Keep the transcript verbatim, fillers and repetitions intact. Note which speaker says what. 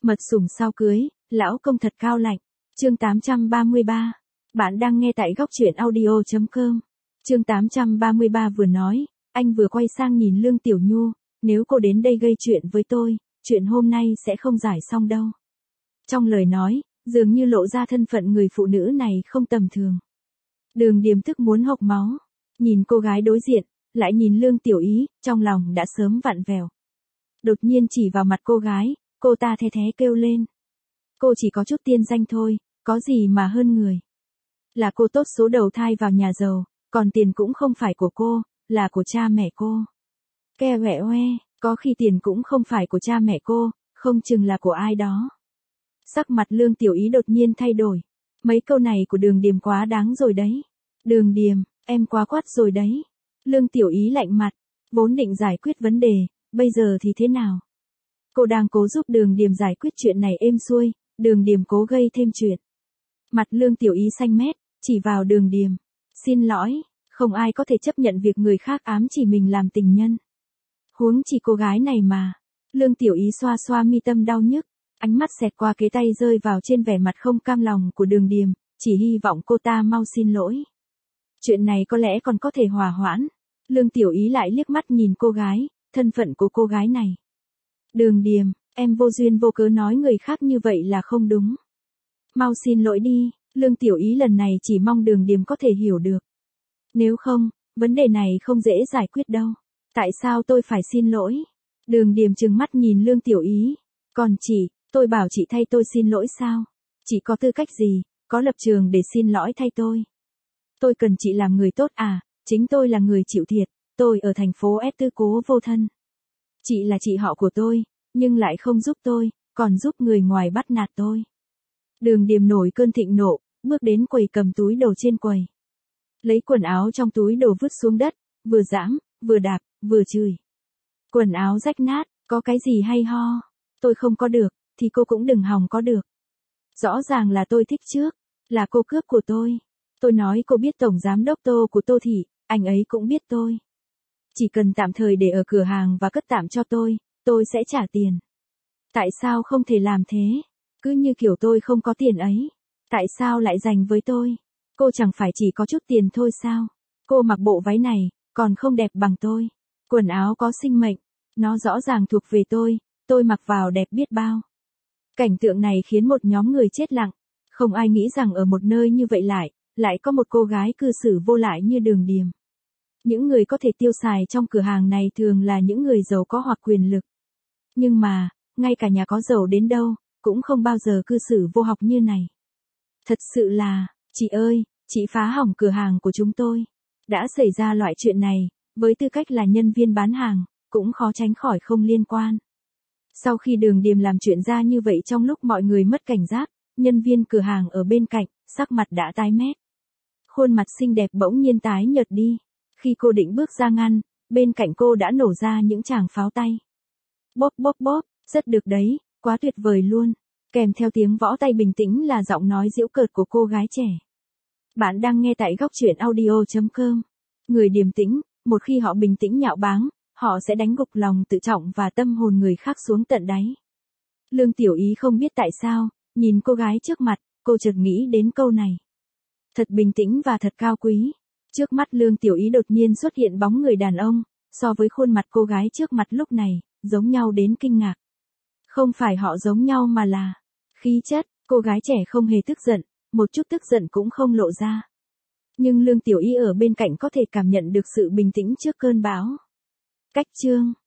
Speaker 1: Mật sủng sau cưới, lão công thật cao lạnh. Chương tám trăm ba mươi ba. Bạn đang nghe tại góc truyện audio chấm com. Chương tám trăm ba mươi ba vừa nói, anh vừa quay sang nhìn Lương Tiểu Nhu, nếu cô đến đây gây chuyện với tôi, chuyện hôm nay sẽ không giải xong đâu. Trong lời nói, dường như lộ ra thân phận người phụ nữ này không tầm thường. Đường Điềm tức muốn hộc máu, nhìn cô gái đối diện, lại nhìn Lương Tiểu Ý, trong lòng đã sớm vặn vẹo. Đột nhiên chỉ vào mặt cô gái, cô ta the thé kêu lên. Cô chỉ có chút tiên danh thôi, có gì mà hơn người. Là cô tốt số đầu thai vào nhà giàu, còn tiền cũng không phải của cô, là của cha mẹ cô. Ke quẹ oe, có khi tiền cũng không phải của cha mẹ cô, không chừng là của ai đó. Sắc mặt Lương Tiểu Ý đột nhiên thay đổi. Mấy câu này của Đường Điềm quá đáng rồi đấy. Đường Điềm, em quá quát rồi đấy. Lương Tiểu Ý lạnh mặt, vốn định giải quyết vấn đề, bây giờ thì thế nào? Cô đang cố giúp Đường Điềm giải quyết chuyện này êm xuôi, Đường Điềm cố gây thêm chuyện. Mặt Lương Tiểu Ý xanh mét, chỉ vào Đường Điềm. Xin lỗi, không ai có thể chấp nhận việc người khác ám chỉ mình làm tình nhân. Huống chỉ cô gái này mà. Lương Tiểu Ý xoa xoa mi tâm đau nhức, ánh mắt xẹt qua cái tay rơi vào trên vẻ mặt không cam lòng của Đường Điềm, chỉ hy vọng cô ta mau xin lỗi. Chuyện này có lẽ còn có thể hòa hoãn. Lương Tiểu Ý lại liếc mắt nhìn cô gái, thân phận của cô gái này. Đường Điềm, em vô duyên vô cớ nói người khác như vậy là không đúng. Mau xin lỗi đi, Lương Tiểu Ý lần này chỉ mong Đường Điềm có thể hiểu được. Nếu không, vấn đề này không dễ giải quyết đâu. Tại sao tôi phải xin lỗi? Đường Điềm trừng mắt nhìn Lương Tiểu Ý. Còn chị, tôi bảo chị thay tôi xin lỗi sao? Chị có tư cách gì, có lập trường để xin lỗi thay tôi? Tôi cần chị làm người tốt à? Chính tôi là người chịu thiệt, tôi ở thành phố S tư cố vô thân. Chị là chị họ của tôi, nhưng lại không giúp tôi, còn giúp người ngoài bắt nạt tôi. Đường Điềm nổi cơn thịnh nộ, bước đến quầy cầm túi đồ trên quầy. Lấy quần áo trong túi đồ vứt xuống đất, vừa giãm, vừa đạp, vừa chửi. Quần áo rách nát, có cái gì hay ho? Tôi không có được, thì cô cũng đừng hòng có được. Rõ ràng là tôi thích trước, là cô cướp của tôi. Tôi nói cô biết tổng giám đốc Tô của Tô Thị, anh ấy cũng biết tôi. Chỉ cần tạm thời để ở cửa hàng và cất tạm cho tôi, tôi sẽ trả tiền. Tại sao không thể làm thế? Cứ như kiểu tôi không có tiền ấy. Tại sao lại dành với tôi? Cô chẳng phải chỉ có chút tiền thôi sao? Cô mặc bộ váy này, còn không đẹp bằng tôi. Quần áo có sinh mệnh, nó rõ ràng thuộc về tôi, tôi mặc vào đẹp biết bao. Cảnh tượng này khiến một nhóm người chết lặng. Không ai nghĩ rằng ở một nơi như vậy lại, lại có một cô gái cư xử vô lại như Đường Điềm. Những người có thể tiêu xài trong cửa hàng này thường là những người giàu có hoặc quyền lực. Nhưng mà, ngay cả nhà có giàu đến đâu, cũng không bao giờ cư xử vô học như này. Thật sự là, chị ơi, chị phá hỏng cửa hàng của chúng tôi. Đã xảy ra loại chuyện này, với tư cách là nhân viên bán hàng, cũng khó tránh khỏi không liên quan. Sau khi Đường Điềm làm chuyện ra như vậy trong lúc mọi người mất cảnh giác, nhân viên cửa hàng ở bên cạnh, sắc mặt đã tái mét. Khuôn mặt xinh đẹp bỗng nhiên tái nhợt đi. Khi cô định bước ra ngăn, bên cạnh cô đã nổ ra những tràng pháo tay. Bóp bóp bóp, rất được đấy, quá tuyệt vời luôn. Kèm theo tiếng võ tay bình tĩnh là giọng nói giễu cợt của cô gái trẻ. Bạn đang nghe tại góc truyện audio chấm com. Người điềm tĩnh, một khi họ bình tĩnh nhạo báng, họ sẽ đánh gục lòng tự trọng và tâm hồn người khác xuống tận đáy. Lương Tiểu Ý không biết tại sao, nhìn cô gái trước mặt, cô chợt nghĩ đến câu này. Thật bình tĩnh và thật cao quý. Trước mắt Lương Tiểu Ý đột nhiên xuất hiện bóng người đàn ông, so với khuôn mặt cô gái trước mặt lúc này, giống nhau đến kinh ngạc. Không phải họ giống nhau mà là khí chất, cô gái trẻ không hề tức giận, một chút tức giận cũng không lộ ra. Nhưng Lương Tiểu Ý ở bên cạnh có thể cảm nhận được sự bình tĩnh trước cơn bão. Cách chương